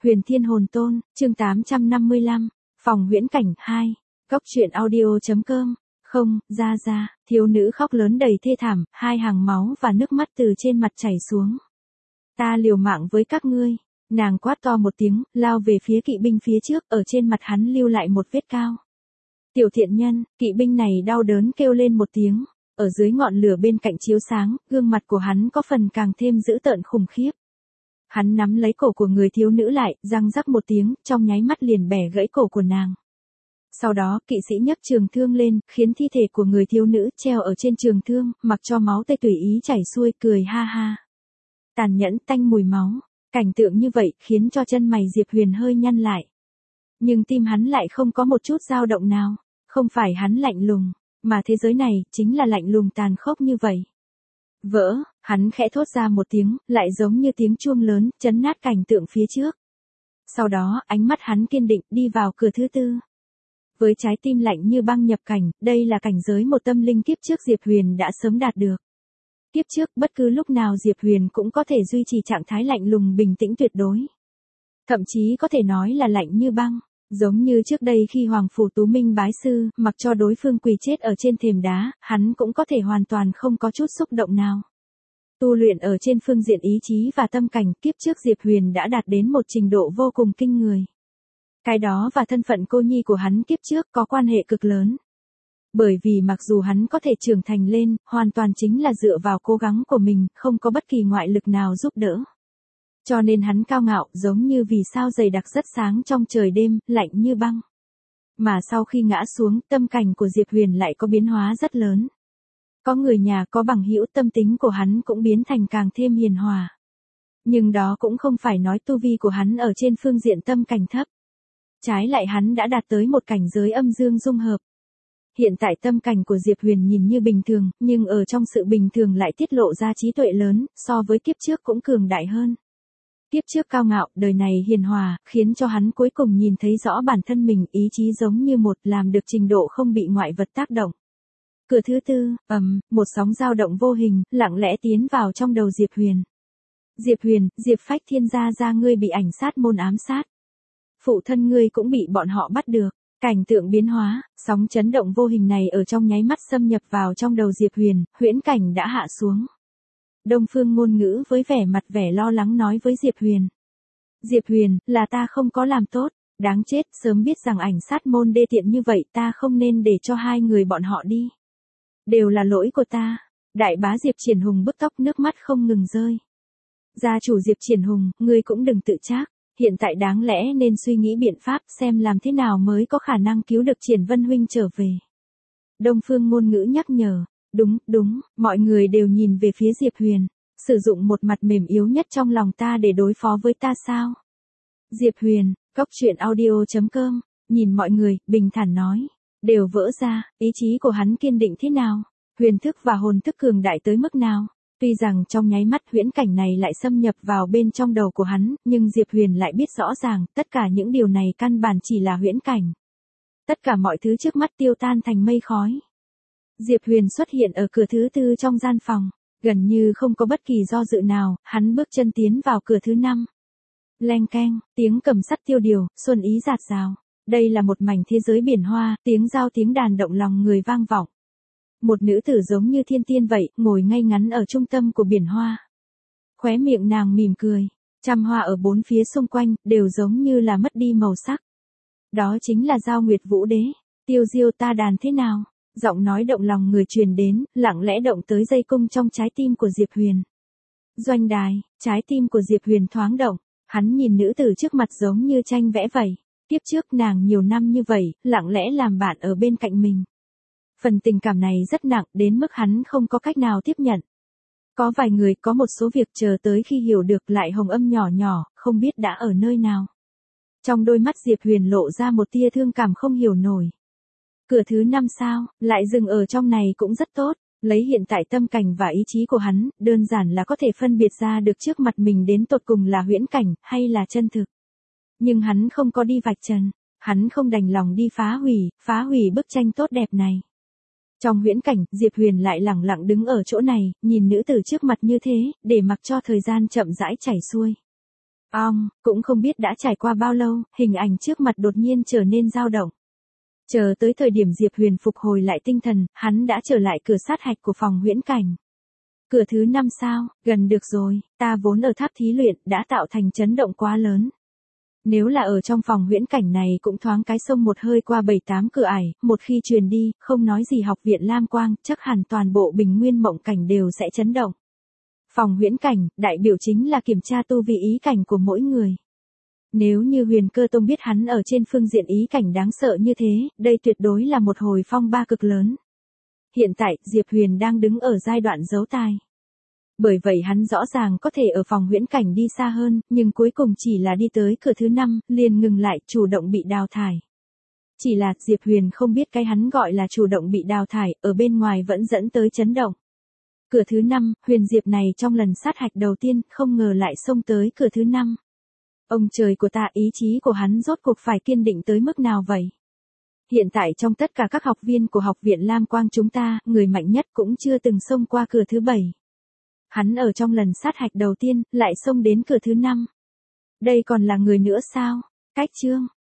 Huyền Thiên Hồn Tôn, chương 855, phòng huyễn cảnh 2, góc truyện audio.com. Không, ra, thiếu nữ khóc lớn đầy thê thảm, hai hàng máu và nước mắt từ trên mặt chảy xuống. Ta liều mạng với các ngươi, nàng quát to một tiếng, lao về phía kỵ binh phía trước, ở trên mặt hắn lưu lại một vết cao. Tiểu thiện nhân, kỵ binh này đau đớn kêu lên một tiếng, ở dưới ngọn lửa bên cạnh chiếu sáng, gương mặt của hắn có phần càng thêm dữ tợn khủng khiếp. Hắn nắm lấy cổ của người thiếu nữ lại, răng rắc một tiếng, trong nháy mắt liền bẻ gãy cổ của nàng. Sau đó, kỵ sĩ nhấc trường thương lên, khiến thi thể của người thiếu nữ treo ở trên trường thương, mặc cho máu tươi tùy ý chảy xuôi, cười ha ha. Tàn nhẫn tanh mùi máu, cảnh tượng như vậy khiến cho chân mày Diệp Huyền hơi nhăn lại. Nhưng tim hắn lại không có một chút dao động nào, không phải hắn lạnh lùng, mà thế giới này chính là lạnh lùng tàn khốc như vậy. Vỡ, hắn khẽ thốt ra một tiếng, lại giống như tiếng chuông lớn, chấn nát cảnh tượng phía trước. Sau đó, ánh mắt hắn kiên định, đi vào cửa thứ tư. Với trái tim lạnh như băng nhập cảnh, đây là cảnh giới một tâm linh kiếp trước Diệp Huyền đã sớm đạt được. Kiếp trước, bất cứ lúc nào Diệp Huyền cũng có thể duy trì trạng thái lạnh lùng bình tĩnh tuyệt đối. Thậm chí có thể nói là lạnh như băng, giống như trước đây khi Hoàng Phủ Tú Minh bái sư, mặc cho đối phương quỳ chết ở trên thềm đá, hắn cũng có thể hoàn toàn không có chút xúc động nào. Tu luyện ở trên phương diện ý chí và tâm cảnh, kiếp trước Diệp Huyền đã đạt đến một trình độ vô cùng kinh người. Cái đó và thân phận cô nhi của hắn kiếp trước có quan hệ cực lớn. Bởi vì mặc dù hắn có thể trưởng thành lên, hoàn toàn chính là dựa vào cố gắng của mình, không có bất kỳ ngoại lực nào giúp đỡ. Cho nên hắn cao ngạo, giống như vì sao dày đặc rất sáng trong trời đêm, lạnh như băng. Mà sau khi ngã xuống, tâm cảnh của Diệp Huyền lại có biến hóa rất lớn. Có người nhà, có bằng hữu, tâm tính của hắn cũng biến thành càng thêm hiền hòa. Nhưng đó cũng không phải nói tu vi của hắn ở trên phương diện tâm cảnh thấp. Trái lại hắn đã đạt tới một cảnh giới âm dương dung hợp. Hiện tại tâm cảnh của Diệp Huyền nhìn như bình thường, nhưng ở trong sự bình thường lại tiết lộ ra trí tuệ lớn, so với kiếp trước cũng cường đại hơn. Kiếp trước cao ngạo, đời này hiền hòa, khiến cho hắn cuối cùng nhìn thấy rõ bản thân mình, ý chí giống như một, làm được trình độ không bị ngoại vật tác động. Cửa thứ tư, một sóng dao động vô hình, lặng lẽ tiến vào trong đầu Diệp Huyền. Diệp Huyền, Diệp Phách Thiên gia ngươi bị ảnh sát môn ám sát. Phụ thân ngươi cũng bị bọn họ bắt được. Cảnh tượng biến hóa, sóng chấn động vô hình này ở trong nháy mắt xâm nhập vào trong đầu Diệp Huyền, huyễn cảnh đã hạ xuống. Đông Phương Ngôn Ngữ với vẻ lo lắng nói với Diệp Huyền. Diệp Huyền, là ta không có làm tốt, đáng chết, sớm biết rằng ảnh sát môn đê tiện như vậy ta không nên để cho hai người bọn họ đi. Đều là lỗi của ta. Đại bá Diệp Triển Hùng bứt tóc nước mắt không ngừng rơi. Gia chủ Diệp Triển Hùng, ngươi cũng đừng tự trách. Hiện tại đáng lẽ nên suy nghĩ biện pháp xem làm thế nào mới có khả năng cứu được Triển Vân huynh trở về. Đông Phương Ngôn Ngữ nhắc nhở. Đúng, mọi người đều nhìn về phía Diệp Huyền. Sử dụng một mặt mềm yếu nhất trong lòng ta để đối phó với ta sao? Diệp Huyền, góc truyện audio.com, nhìn mọi người, bình thản nói. Đều vỡ ra, ý chí của hắn kiên định thế nào? Huyền thức và hồn thức cường đại tới mức nào? Tuy rằng trong nháy mắt huyễn cảnh này lại xâm nhập vào bên trong đầu của hắn, nhưng Diệp Huyền lại biết rõ ràng, tất cả những điều này căn bản chỉ là huyễn cảnh. Tất cả mọi thứ trước mắt tiêu tan thành mây khói. Diệp Huyền xuất hiện ở cửa thứ tư trong gian phòng, gần như không có bất kỳ do dự nào, hắn bước chân tiến vào cửa thứ 5. Leng keng, tiếng cầm sắt tiêu điều, xuân ý rạt rào. Đây là một mảnh thế giới biển hoa, tiếng dao tiếng đàn động lòng người vang vọng. Một nữ tử giống như thiên tiên vậy, ngồi ngay ngắn ở trung tâm của biển hoa. Khóe miệng nàng mỉm cười, trăm hoa ở bốn phía xung quanh, đều giống như là mất đi màu sắc. Đó chính là Giao Nguyệt Vũ Đế. Tiêu diêu ta đàn thế nào? Giọng nói động lòng người truyền đến, lặng lẽ động tới dây cung trong trái tim của Diệp Huyền. Doanh đài, trái tim của Diệp Huyền thoáng động, hắn nhìn nữ tử trước mặt giống như tranh vẽ vậy. Tiếp trước nàng nhiều năm như vậy, lặng lẽ làm bạn ở bên cạnh mình. Phần tình cảm này rất nặng đến mức hắn không có cách nào tiếp nhận. Có vài người có một số việc chờ tới khi hiểu được lại hồng âm nhỏ nhỏ, không biết đã ở nơi nào. Trong đôi mắt Diệp Huyền lộ ra một tia thương cảm không hiểu nổi. Cửa thứ 5 sao, lại dừng ở trong này cũng rất tốt, lấy hiện tại tâm cảnh và ý chí của hắn, đơn giản là có thể phân biệt ra được trước mặt mình đến tột cùng là huyễn cảnh, hay là chân thực. Nhưng hắn không có đi vạch trần, hắn không đành lòng đi phá hủy bức tranh tốt đẹp này. Trong huyễn cảnh, Diệp Huyền lại lẳng lặng đứng ở chỗ này, nhìn nữ tử trước mặt như thế, để mặc cho thời gian chậm rãi chảy xuôi. Cũng không biết đã trải qua bao lâu, hình ảnh trước mặt đột nhiên trở nên dao động. Chờ tới thời điểm Diệp Huyền phục hồi lại tinh thần, hắn đã trở lại cửa sát hạch của phòng huyễn cảnh. Cửa thứ 5 sao, gần được rồi, ta vốn ở tháp thí luyện, đã tạo thành chấn động quá lớn. Nếu là ở trong phòng huyễn cảnh này cũng thoáng cái sông một hơi qua 7-8 cửa ải, một khi truyền đi, không nói gì học viện Lam Quang, chắc hẳn toàn bộ Bình Nguyên mộng cảnh đều sẽ chấn động. Phòng huyễn cảnh, đại biểu chính là kiểm tra tu vi ý cảnh của mỗi người. Nếu như Huyền Cơ Tông biết hắn ở trên phương diện ý cảnh đáng sợ như thế, đây tuyệt đối là một hồi phong ba cực lớn. Hiện tại, Diệp Huyền đang đứng ở giai đoạn giấu tài. Bởi vậy hắn rõ ràng có thể ở phòng huyễn cảnh đi xa hơn, nhưng cuối cùng chỉ là đi tới cửa thứ 5, liền ngừng lại, chủ động bị đào thải. Chỉ là Diệp Huyền không biết cái hắn gọi là chủ động bị đào thải, ở bên ngoài vẫn dẫn tới chấn động. Cửa thứ 5, Huyền Diệp này trong lần sát hạch đầu tiên, không ngờ lại xông tới cửa thứ 5. Ông trời của ta, ý chí của hắn rốt cuộc phải kiên định tới mức nào vậy? Hiện tại trong tất cả các học viên của học viện Lam Quang chúng ta, người mạnh nhất cũng chưa từng xông qua cửa thứ 7. Hắn ở trong lần sát hạch đầu tiên, lại xông đến cửa thứ 5. Đây còn là người nữa sao? Cách chương.